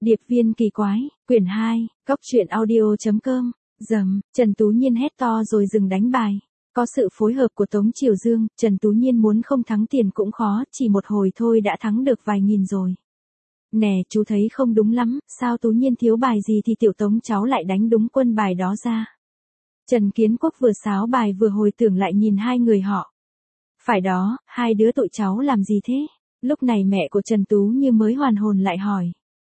Điệp viên kỳ quái, quyển 2, cóc truyện audio.com, Trần Tú Nhiên hét to rồi dừng đánh bài. Có sự phối hợp của Tống Triều Dương, Trần Tú Nhiên muốn không thắng tiền cũng khó, chỉ một hồi thôi đã thắng được vài nghìn rồi. Nè, chú thấy không đúng lắm, sao Tú Nhiên thiếu bài gì thì tiểu Tống cháu lại đánh đúng quân bài đó ra. Trần Kiến Quốc vừa sáo bài vừa hồi tưởng lại nhìn hai người họ. Phải đó, hai đứa tụi cháu làm gì thế? Lúc này mẹ của Trần Tú như mới hoàn hồn lại hỏi.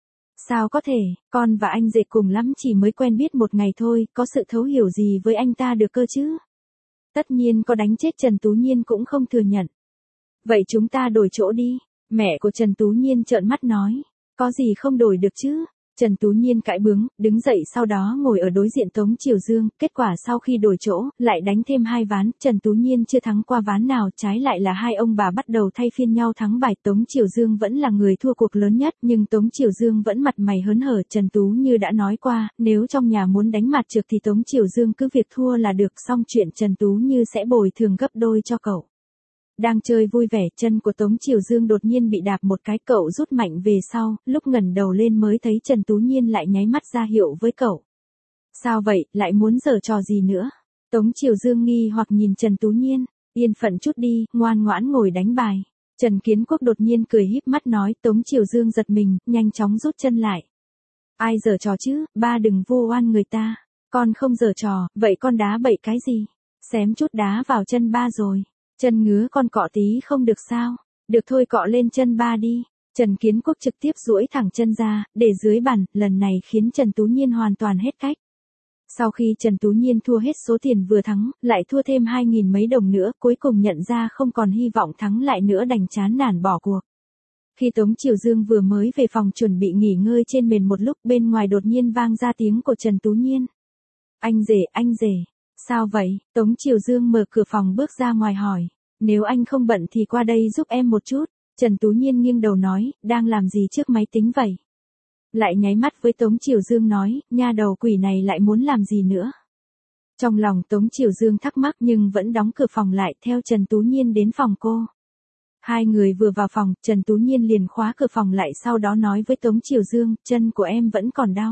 Sao có thể, con và anh rể cùng lắm chỉ mới quen biết một ngày thôi, có sự thấu hiểu gì với anh ta được cơ chứ? Tất nhiên có đánh chết Trần Tú Nhiên cũng không thừa nhận. Vậy chúng ta đổi chỗ đi, mẹ của Trần Tú Nhiên trợn mắt nói. Có gì không đổi được chứ? Trần Tú Nhiên cãi bướng, đứng dậy sau đó ngồi ở đối diện Tống Triều Dương, kết quả sau khi đổi chỗ, lại đánh thêm 2 ván, Trần Tú Nhiên chưa thắng qua ván nào, trái lại là hai ông bà bắt đầu thay phiên nhau thắng bài, Tống Triều Dương vẫn là người thua cuộc lớn nhất, nhưng Tống Triều Dương vẫn mặt mày hớn hở, Trần Tú như đã nói qua, nếu trong nhà muốn đánh mặt trược thì Tống Triều Dương cứ việc thua là được, xong chuyện Trần Tú như sẽ bồi thường gấp đôi cho cậu. Đang chơi vui vẻ, chân của Tống Triều Dương đột nhiên bị đạp một cái, cậu rút mạnh về sau, lúc ngẩng đầu lên mới thấy Trần Tú Nhiên lại nháy mắt ra hiệu với cậu. Sao vậy, lại muốn giở trò gì nữa? Tống Triều Dương nghi hoặc nhìn Trần Tú Nhiên, yên phận chút đi, ngoan ngoãn ngồi đánh bài. Trần Kiến Quốc đột nhiên cười híp mắt nói, Tống Triều Dương giật mình, nhanh chóng rút chân lại. Ai giở trò chứ, ba đừng vu oan người ta. Con không giở trò, vậy con đá bậy cái gì? Xém chút đá vào chân ba rồi. Chân ngứa con cọ tí không được sao? Được thôi, cọ lên chân ba đi. Trần Kiến Quốc trực tiếp duỗi thẳng chân ra, để dưới bàn, lần này khiến Trần Tú Nhiên hoàn toàn hết cách. Sau khi Trần Tú Nhiên thua hết số tiền vừa thắng, lại thua thêm 2.000 mấy đồng nữa, cuối cùng nhận ra không còn hy vọng thắng lại nữa đành chán nản bỏ cuộc. Khi Tống Triều Dương vừa mới về phòng chuẩn bị nghỉ ngơi trên mền một lúc, bên ngoài đột nhiên vang ra tiếng của Trần Tú Nhiên. Anh rể. Sao vậy? Tống Triều Dương mở cửa phòng bước ra ngoài hỏi. Nếu anh không bận thì qua đây giúp em một chút. Trần Tú Nhiên nghiêng đầu nói, đang làm gì trước máy tính vậy? Lại nháy mắt với Tống Triều Dương nói, nha đầu quỷ này lại muốn làm gì nữa? Trong lòng Tống Triều Dương thắc mắc nhưng vẫn đóng cửa phòng lại, theo Trần Tú Nhiên đến phòng cô. Hai người vừa vào phòng, Trần Tú Nhiên liền khóa cửa phòng lại, sau đó nói với Tống Triều Dương, chân của em vẫn còn đau.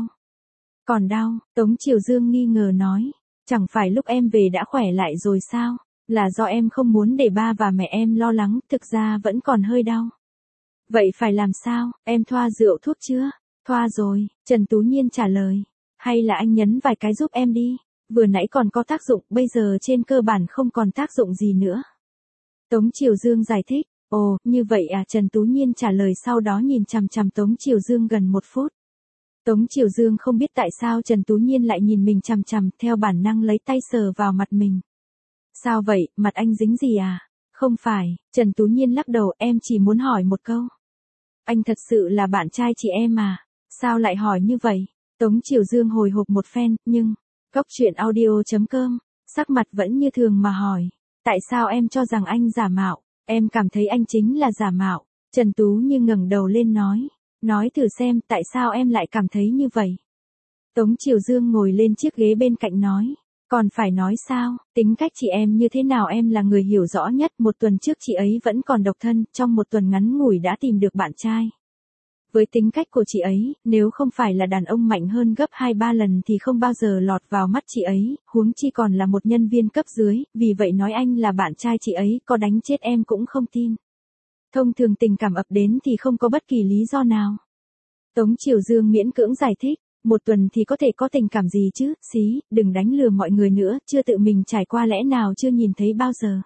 Còn đau? Tống Triều Dương nghi ngờ nói. Chẳng phải lúc em về đã khỏe lại rồi sao? Là do em không muốn để ba và mẹ em lo lắng, thực ra vẫn còn hơi đau. Vậy phải làm sao? Em thoa rượu thuốc chưa? Thoa rồi, Trần Tú Nhiên trả lời. Hay là anh nhấn vài cái giúp em đi? Vừa nãy còn có tác dụng, bây giờ trên cơ bản không còn tác dụng gì nữa. Tống Triều Dương giải thích. Ồ, như vậy à? Trần Tú Nhiên trả lời, sau đó nhìn chằm chằm Tống Triều Dương gần 1 phút. Tống Triều Dương không biết tại sao Trần Tú Nhiên lại nhìn mình chằm chằm, theo bản năng lấy tay sờ vào mặt mình. Sao vậy, mặt anh dính gì à? Không phải, Trần Tú Nhiên lắc đầu, em chỉ muốn hỏi một câu. Anh thật sự là bạn trai chị em à? Sao lại hỏi như vậy? Tống Triều Dương hồi hộp một phen, nhưng, cóc truyện audio.com, sắc mặt vẫn như thường mà hỏi. Tại sao em cho rằng anh giả mạo? Em cảm thấy anh chính là giả mạo. Trần Tú Như ngẩng đầu lên nói. Nói thử xem, tại sao em lại cảm thấy như vậy? Tống Triều Dương ngồi lên chiếc ghế bên cạnh nói. Còn phải nói sao, tính cách chị em như thế nào em là người hiểu rõ nhất, 1 tuần trước chị ấy vẫn còn độc thân, trong 1 tuần ngắn ngủi đã tìm được bạn trai. Với tính cách của chị ấy, nếu không phải là đàn ông mạnh hơn gấp 2-3 lần thì không bao giờ lọt vào mắt chị ấy, huống chi còn là một nhân viên cấp dưới, vì vậy nói anh là bạn trai chị ấy, có đánh chết em cũng không tin. Thông thường tình cảm ập đến thì không có bất kỳ lý do nào. Tống Triều Dương miễn cưỡng giải thích, 1 tuần thì có thể có tình cảm gì chứ, xí, đừng đánh lừa mọi người nữa, chưa tự mình trải qua lẽ nào chưa nhìn thấy bao giờ.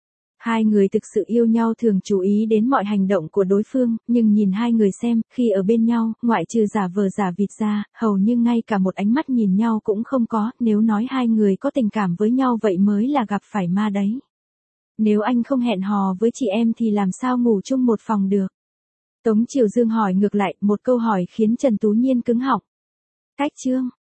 Hai người thực sự yêu nhau thường chú ý đến mọi hành động của đối phương, nhưng nhìn hai người xem, khi ở bên nhau, ngoại trừ giả vờ giả vịt ra, hầu như ngay cả một ánh mắt nhìn nhau cũng không có, nếu nói hai người có tình cảm với nhau vậy mới là gặp phải ma đấy. Nếu anh không hẹn hò với chị em thì làm sao ngủ chung một phòng được? Tống Triều Dương hỏi ngược lại, một câu hỏi khiến Trần Tú Nhiên cứng họng. Cách chương.